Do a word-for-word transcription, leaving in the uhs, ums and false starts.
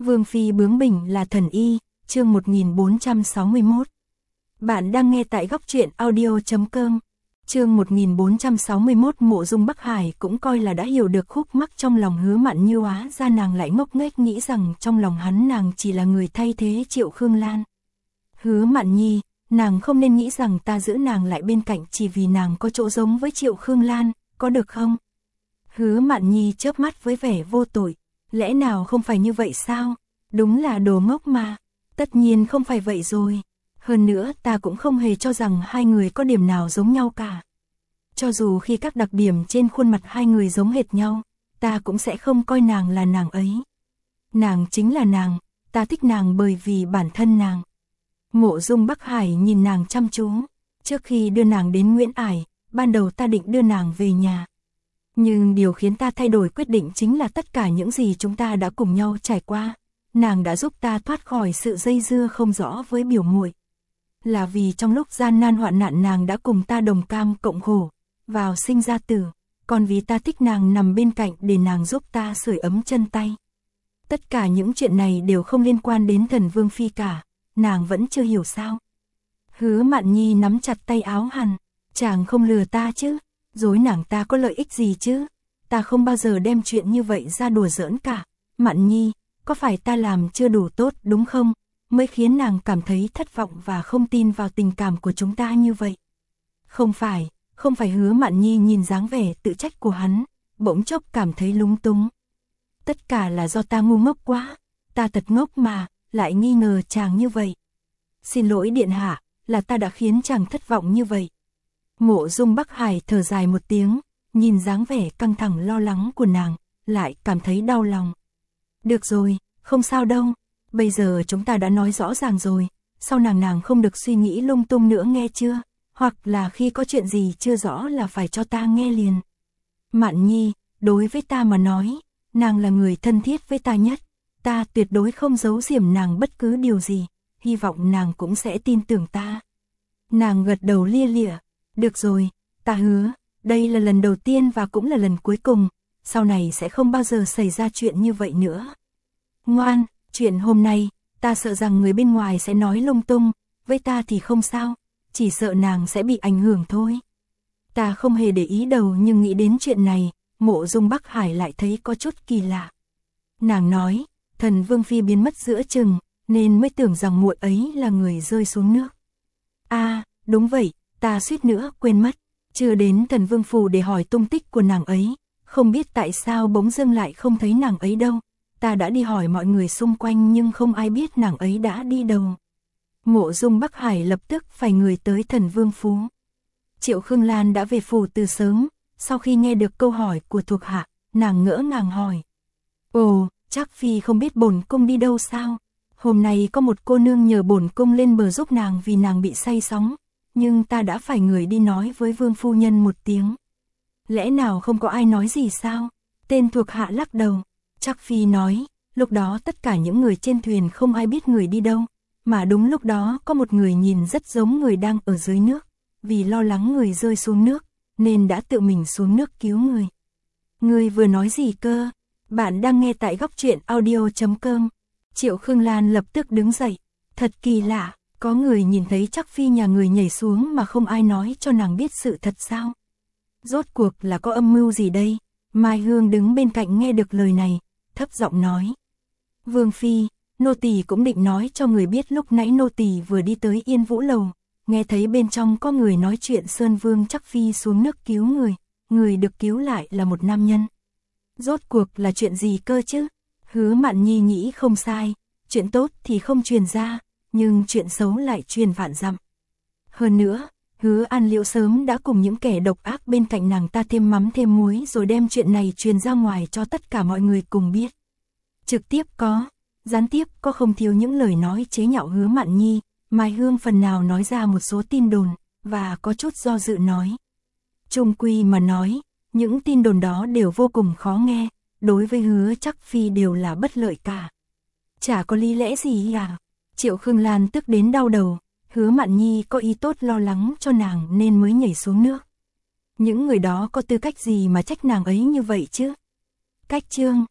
Vương phi bướng bỉnh là thần y, chương một nghìn bốn trăm sáu mươi mốt. Bạn đang nghe tại góc truyện audio chấm com. Chương một nghìn bốn trăm sáu mươi mốt. Mộ Dung Bắc Hải cũng coi là đã hiểu được khúc mắc trong lòng Hứa Mạn Như, hóa ra nàng lại ngốc nghếch nghĩ rằng trong lòng hắn nàng chỉ là người thay thế Triệu Khương Lan. Hứa Mạn Nhi, nàng không nên nghĩ rằng ta giữ nàng lại bên cạnh chỉ vì nàng có chỗ giống với Triệu Khương Lan, có được không? Hứa Mạn Nhi chớp mắt với vẻ vô tội, lẽ nào không phải như vậy sao? Đúng là đồ ngốc mà. Tất nhiên không phải vậy rồi. Hơn nữa ta cũng không hề cho rằng hai người có điểm nào giống nhau cả. Cho dù khi các đặc điểm trên khuôn mặt hai người giống hệt nhau, ta cũng sẽ không coi nàng là nàng ấy. Nàng chính là nàng, ta thích nàng bởi vì bản thân nàng. Mộ Dung Bắc Hải nhìn nàng chăm chú. Trước khi đưa nàng đến Nguyễn Ải, ban đầu ta định đưa nàng về nhà. Nhưng điều khiến ta thay đổi quyết định chính là tất cả những gì chúng ta đã cùng nhau trải qua. Nàng đã giúp ta thoát khỏi sự dây dưa không rõ với biểu muội. Là vì trong lúc gian nan hoạn nạn nàng đã cùng ta đồng cam cộng khổ, vào sinh ra tử, còn vì ta thích nàng nằm bên cạnh để nàng giúp ta sưởi ấm chân tay. Tất cả những chuyện này đều không liên quan đến Thần Vương phi cả, nàng vẫn chưa hiểu sao? Hứa Mạn Nhi nắm chặt tay áo hắn, chàng không lừa ta chứ? Dối nàng ta có lợi ích gì chứ? Ta không bao giờ đem chuyện như vậy ra đùa giỡn cả. Mạn Nhi, có phải ta làm chưa đủ tốt đúng không? Mới khiến nàng cảm thấy thất vọng và không tin vào tình cảm của chúng ta như vậy. Không phải, không phải. Hứa Mạn Nhi nhìn dáng vẻ tự trách của hắn, bỗng chốc cảm thấy lúng túng. Tất cả là do ta ngu ngốc quá, ta thật ngốc mà, lại nghi ngờ chàng như vậy. Xin lỗi điện hạ, là ta đã khiến chàng thất vọng như vậy. Mộ Dung Bắc Hải thở dài một tiếng, nhìn dáng vẻ căng thẳng lo lắng của nàng, lại cảm thấy đau lòng. Được rồi, không sao đâu, bây giờ chúng ta đã nói rõ ràng rồi, sau nàng nàng không được suy nghĩ lung tung nữa nghe chưa, hoặc là khi có chuyện gì chưa rõ là phải cho ta nghe liền. Mạn Nhi, đối với ta mà nói, nàng là người thân thiết với ta nhất, ta tuyệt đối không giấu giếm nàng bất cứ điều gì, hy vọng nàng cũng sẽ tin tưởng ta. Nàng gật đầu lia lịa, được rồi, ta hứa, đây là lần đầu tiên và cũng là lần cuối cùng, sau này sẽ không bao giờ xảy ra chuyện như vậy nữa. Ngoan, chuyện hôm nay, ta sợ rằng người bên ngoài sẽ nói lung tung, với ta thì không sao, chỉ sợ nàng sẽ bị ảnh hưởng thôi. Ta không hề để ý đâu, nhưng nghĩ đến chuyện này, Mộ Dung Bắc Hải lại thấy có chút kỳ lạ. Nàng nói, Thần Vương phi biến mất giữa chừng, nên mới tưởng rằng muội ấy là người rơi xuống nước. À, đúng vậy, ta suýt nữa quên mất, chưa đến Thần Vương phủ để hỏi tung tích của nàng ấy, không biết tại sao bỗng dưng lại không thấy nàng ấy đâu. Ta đã đi hỏi mọi người xung quanh nhưng không ai biết nàng ấy đã đi đâu. Mộ Dung Bắc Hải lập tức phải người tới Thần Vương phủ. Triệu Khương Lan đã về phủ từ sớm, sau khi nghe được câu hỏi của thuộc hạ, nàng ngỡ ngàng hỏi. Ồ, chắc phi không biết bổn cung đi đâu sao? Hôm nay có một cô nương nhờ bổn cung lên bờ giúp nàng vì nàng bị say sóng, nhưng ta đã phải người đi nói với vương phu nhân một tiếng. Lẽ nào không có ai nói gì sao? Tên thuộc hạ lắc đầu. Chắc phi nói, lúc đó tất cả những người trên thuyền không ai biết người đi đâu, mà đúng lúc đó có một người nhìn rất giống người đang ở dưới nước, vì lo lắng người rơi xuống nước, nên đã tự mình xuống nước cứu người. Người vừa nói gì cơ? Bạn đang nghe tại góc truyện audio chấm com. Triệu Khương Lan lập tức đứng dậy. Thật kỳ lạ, có người nhìn thấy chắc phi nhà người nhảy xuống mà không ai nói cho nàng biết sự thật sao? Rốt cuộc là có âm mưu gì đây? Mai Hương đứng bên cạnh nghe được lời này, thấp giọng nói. Vương phi, nô tỳ cũng định nói cho người biết lúc nãy nô tỳ vừa đi tới Yên Vũ lầu, nghe thấy bên trong có người nói chuyện Sơn Vương chắc phi xuống nước cứu người, người được cứu lại là một nam nhân. Rốt cuộc là chuyện gì cơ chứ? Hứa Mạn Nhi nghĩ không sai, chuyện tốt thì không truyền ra, nhưng chuyện xấu lại truyền vạn dặm. Hơn nữa, Hứa An Liễu sớm đã cùng những kẻ độc ác bên cạnh nàng ta thêm mắm thêm muối rồi đem chuyện này truyền ra ngoài cho tất cả mọi người cùng biết. Trực tiếp có, gián tiếp có không thiếu những lời nói chế nhạo Hứa Mạn Nhi. Mai Hương phần nào nói ra một số tin đồn, và có chút do dự nói. Chung quy mà nói, những tin đồn đó đều vô cùng khó nghe, đối với Hứa chắc phi đều là bất lợi cả. Chả có lý lẽ gì à? Triệu Khương Lan tức đến đau đầu, Hứa Mạn Nhi có ý tốt lo lắng cho nàng nên mới nhảy xuống nước. Những người đó có tư cách gì mà trách nàng ấy như vậy chứ? Cách chương